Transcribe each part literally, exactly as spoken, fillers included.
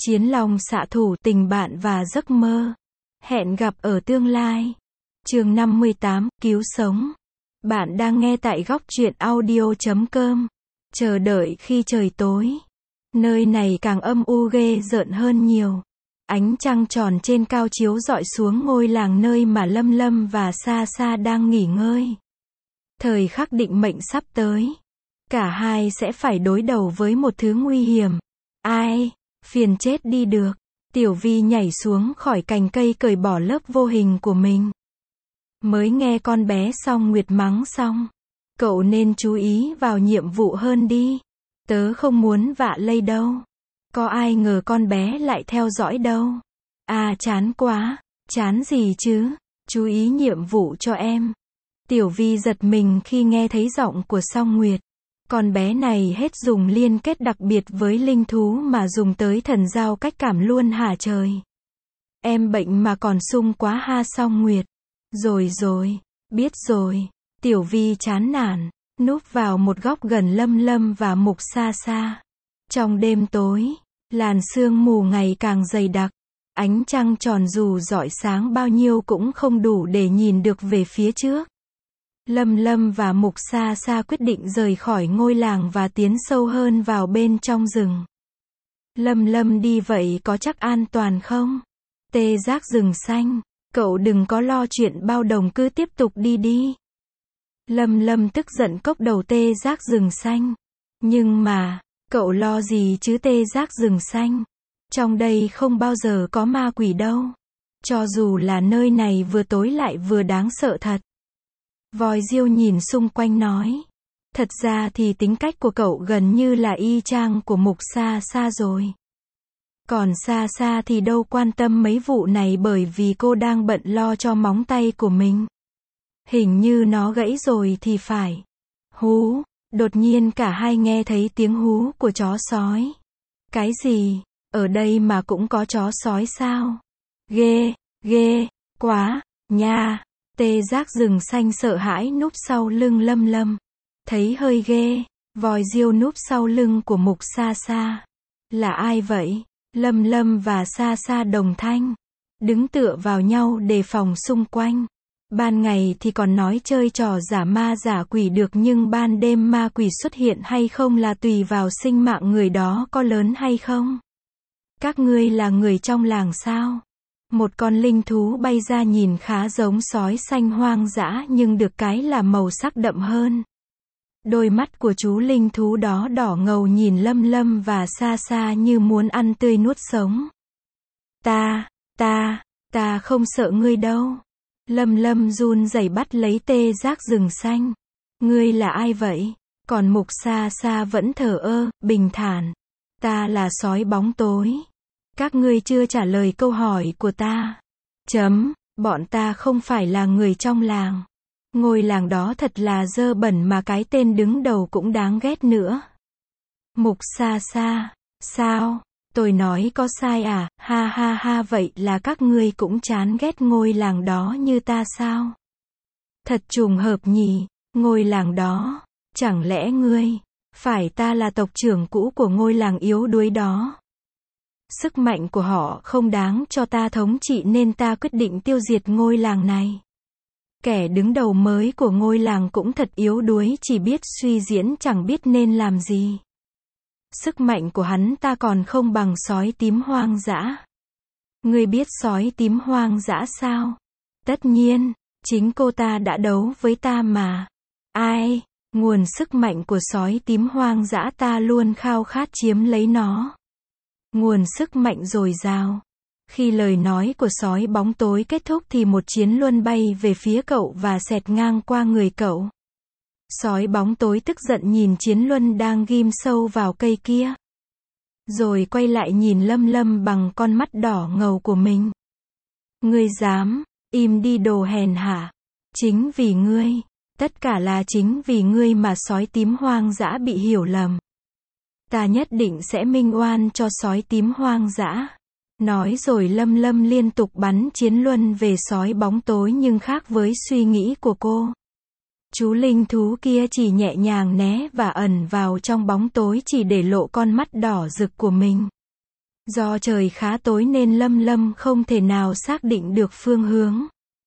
Chiến long xạ thủ, tình bạn và giấc mơ. Hẹn gặp ở tương lai. Chương năm mươi tám, cứu sống. Bạn đang nghe tại góc truyện audio chấm com. Chờ đợi khi trời tối. Nơi này càng âm u ghê rợn hơn nhiều. Ánh trăng tròn trên cao chiếu rọi xuống ngôi làng nơi mà Lâm Lâm và Sa Sa đang nghỉ ngơi. Thời khắc định mệnh sắp tới. Cả hai sẽ phải đối đầu với một thứ nguy hiểm. Ai? Phiền chết đi được. Tiểu Vi nhảy xuống khỏi cành cây cởi bỏ lớp vô hình của mình. Mới nghe con bé Song Nguyệt mắng xong. Cậu nên chú ý vào nhiệm vụ hơn đi. Tớ không muốn vạ lây đâu. Có ai ngờ con bé lại theo dõi đâu. À chán quá. Chán gì chứ. Chú ý nhiệm vụ cho em. Tiểu Vi giật mình khi nghe thấy giọng của Song Nguyệt. Con bé này hết dùng liên kết đặc biệt với linh thú mà dùng tới thần giao cách cảm luôn hả trời. Em bệnh mà còn sung quá ha Song Nguyệt. Rồi rồi, biết rồi. Tiểu Vi chán nản, núp vào một góc gần Lâm Lâm và Mục Sa Sa. Trong đêm tối, làn sương mù ngày càng dày đặc. Ánh trăng tròn dù rọi sáng bao nhiêu cũng không đủ để nhìn được về phía trước. Lâm Lâm và Mục Sa Sa quyết định rời khỏi ngôi làng và tiến sâu hơn vào bên trong rừng. Lâm Lâm đi vậy có chắc an toàn không? Tê giác rừng xanh, cậu đừng có lo chuyện bao đồng, cứ tiếp tục đi đi. Lâm Lâm tức giận cốc đầu tê giác rừng xanh. Nhưng mà, cậu lo gì chứ tê giác rừng xanh? Trong đây không bao giờ có ma quỷ đâu. Cho dù là nơi này vừa tối lại vừa đáng sợ thật. Voi Diêu nhìn xung quanh nói. Thật ra thì tính cách của cậu gần như là y chang của Mục Sa Sa rồi. Còn Sa Sa thì đâu quan tâm mấy vụ này bởi vì cô đang bận lo cho móng tay của mình. Hình như nó gãy rồi thì phải. Hú, đột nhiên cả hai nghe thấy tiếng hú của chó sói. Cái gì? Ở đây mà cũng có chó sói sao? Ghê, ghê, quá, nha. Tê giác rừng xanh sợ hãi núp sau lưng Lâm Lâm. Thấy hơi ghê. Voi Diêu núp sau lưng của Mục Sa Sa. Là ai vậy? Lâm Lâm và Sa Sa đồng thanh. Đứng tựa vào nhau đề phòng xung quanh. Ban ngày thì còn nói chơi trò giả ma giả quỷ được, nhưng ban đêm ma quỷ xuất hiện hay không là tùy vào sinh mạng người đó có lớn hay không. Các ngươi là người trong làng sao? Một con linh thú bay ra nhìn khá giống sói xanh hoang dã nhưng được cái là màu sắc đậm hơn. Đôi mắt của chú linh thú đó đỏ ngầu nhìn Lâm Lâm và Sa Sa như muốn ăn tươi nuốt sống. Ta, ta, ta không sợ ngươi đâu. Lâm Lâm run rẩy bắt lấy tê giác rừng xanh. Ngươi là ai vậy? Còn Mục Sa Sa vẫn thờ ơ, bình thản. Ta là sói bóng tối. Các ngươi chưa trả lời câu hỏi của ta. Chấm, bọn ta không phải là người trong làng. Ngôi làng đó thật là dơ bẩn mà cái tên đứng đầu cũng đáng ghét nữa. Mục Sa Sa, sao? Tôi nói có sai à? Ha ha ha, vậy là các ngươi cũng chán ghét ngôi làng đó như ta sao? Thật trùng hợp nhỉ, ngôi làng đó. Chẳng lẽ ngươi, phải ta là tộc trưởng cũ của ngôi làng yếu đuối đó? Sức mạnh của họ không đáng cho ta thống trị nên ta quyết định tiêu diệt ngôi làng này. Kẻ đứng đầu mới của ngôi làng cũng thật yếu đuối, chỉ biết suy diễn chẳng biết nên làm gì. Sức mạnh của hắn ta còn không bằng sói tím hoang dã. Ngươi biết sói tím hoang dã sao? Tất nhiên, chính cô ta đã đấu với ta mà. Ai? Nguồn sức mạnh của sói tím hoang dã ta luôn khao khát chiếm lấy nó. Nguồn sức mạnh dồi dào. Khi lời nói của sói bóng tối kết thúc thì một chiến luân bay về phía cậu và xẹt ngang qua người cậu. Sói bóng tối tức giận nhìn chiến luân đang ghim sâu vào cây kia. Rồi quay lại nhìn Lâm Lâm bằng con mắt đỏ ngầu của mình. Ngươi dám, im đi đồ hèn hạ. Chính vì ngươi, tất cả là chính vì ngươi mà sói tím hoang dã bị hiểu lầm. Ta nhất định sẽ minh oan cho sói tím hoang dã. Nói rồi Lâm Lâm liên tục bắn chiến luân về sói bóng tối, nhưng khác với suy nghĩ của cô. Chú linh thú kia chỉ nhẹ nhàng né và ẩn vào trong bóng tối chỉ để lộ con mắt đỏ rực của mình. Do trời khá tối nên Lâm Lâm không thể nào xác định được phương hướng.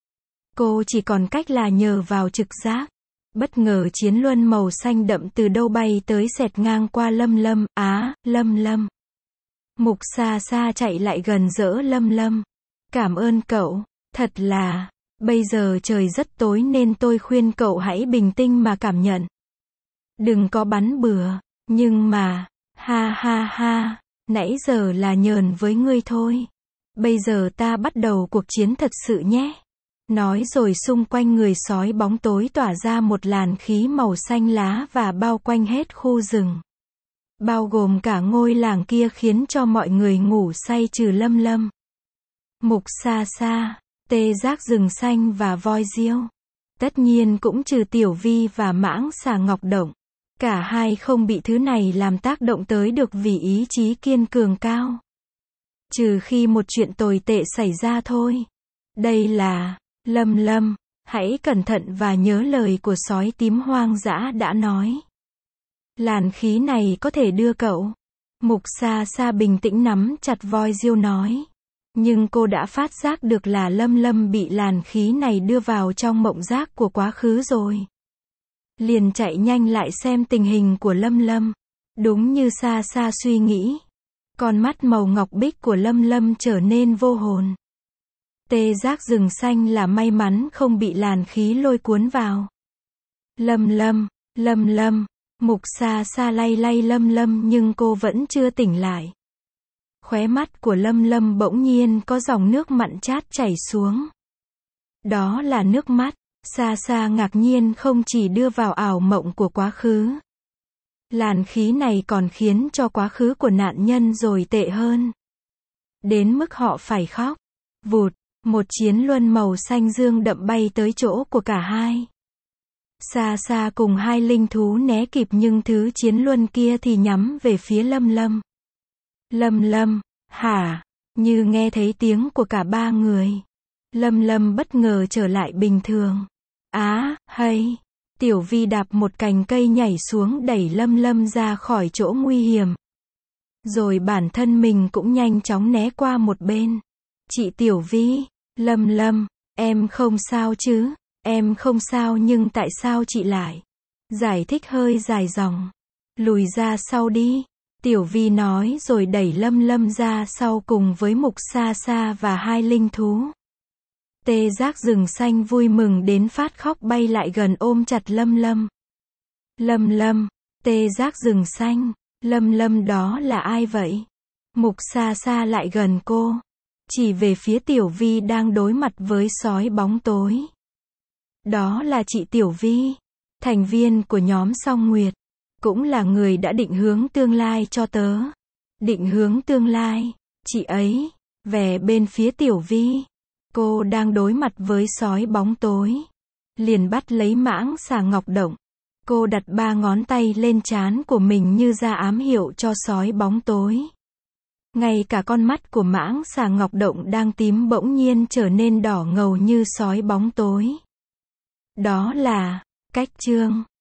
Cô chỉ còn cách là nhờ vào trực giác. Bất ngờ chiến luân màu xanh đậm từ đâu bay tới xẹt ngang qua Lâm Lâm, á, Lâm Lâm. Mục Sa Sa chạy lại gần dỡ Lâm Lâm. Cảm ơn cậu, thật là, bây giờ trời rất tối nên tôi khuyên cậu hãy bình tĩnh mà cảm nhận. Đừng có bắn bừa, nhưng mà, ha ha ha, nãy giờ là nhờn với ngươi thôi. Bây giờ ta bắt đầu cuộc chiến thật sự nhé. Nói rồi xung quanh người sói bóng tối tỏa ra một làn khí màu xanh lá và bao quanh hết khu rừng. Bao gồm cả ngôi làng kia khiến cho mọi người ngủ say trừ Lâm Lâm, Mục Sa Sa, Tê Giác rừng xanh và voi diêu. Tất nhiên cũng trừ Tiểu Vi và Mãng Xà Ngọc Động. Cả hai không bị thứ này làm tác động tới được vì ý chí kiên cường cao. Trừ khi một chuyện tồi tệ xảy ra thôi. Đây là, Lâm Lâm, hãy cẩn thận và nhớ lời của sói tím hoang dã đã nói. Làn khí này có thể đưa cậu. Mục Sa Sa bình tĩnh nắm chặt voi diêu nói. Nhưng cô đã phát giác được là Lâm Lâm bị làn khí này đưa vào trong mộng giác của quá khứ rồi. Liền chạy nhanh lại xem tình hình của Lâm Lâm. Đúng như Sa Sa suy nghĩ. Con mắt màu ngọc bích của Lâm Lâm trở nên vô hồn. Tê Giác rừng xanh là may mắn không bị làn khí lôi cuốn vào. Lâm Lâm, Lâm Lâm, Mục Sa Sa lay lay Lâm Lâm nhưng cô vẫn chưa tỉnh lại. Khóe mắt của Lâm Lâm bỗng nhiên có dòng nước mặn chát chảy xuống. Đó là nước mắt. Sa Sa ngạc nhiên không chỉ đưa vào ảo mộng của quá khứ. Làn khí này còn khiến cho quá khứ của nạn nhân rồi tệ hơn. Đến mức họ phải khóc. Vụt, một chiến luân màu xanh dương đậm bay tới chỗ của cả hai. Sa Sa cùng hai linh thú né kịp nhưng thứ chiến luân kia thì nhắm về phía Lâm Lâm. Lâm Lâm, hả? Như nghe thấy tiếng của cả ba người. Lâm Lâm bất ngờ trở lại bình thường. Á, hay. Tiểu Vi đạp một cành cây nhảy xuống đẩy Lâm Lâm ra khỏi chỗ nguy hiểm. Rồi bản thân mình cũng nhanh chóng né qua một bên. Chị Tiểu Vi, Lâm Lâm, em không sao chứ? Em không sao nhưng tại sao chị lại? Giải thích hơi dài dòng. Lùi ra sau đi. Tiểu Vi nói rồi đẩy Lâm Lâm ra sau cùng với Mục Sa Sa và hai linh thú. Tê Giác rừng xanh vui mừng đến phát khóc bay lại gần ôm chặt Lâm Lâm. Lâm Lâm, Tê Giác rừng xanh, Lâm Lâm đó là ai vậy? Mục Sa Sa lại gần cô, chỉ về phía Tiểu Vi đang đối mặt với sói bóng tối. Đó là chị Tiểu Vi, thành viên của nhóm Song Nguyệt, cũng là người đã định hướng tương lai cho tớ. Định hướng tương lai, chị ấy, về bên phía Tiểu Vi. Cô đang đối mặt với sói bóng tối. Liền bắt lấy Mãng Xà Ngọc Động. Cô đặt ba ngón tay lên trán của mình như ra ám hiệu cho sói bóng tối. Ngay cả con mắt của Mãng Xà Ngọc Động đang tím bỗng nhiên trở nên đỏ ngầu như sói bóng tối. Đó là cách chương.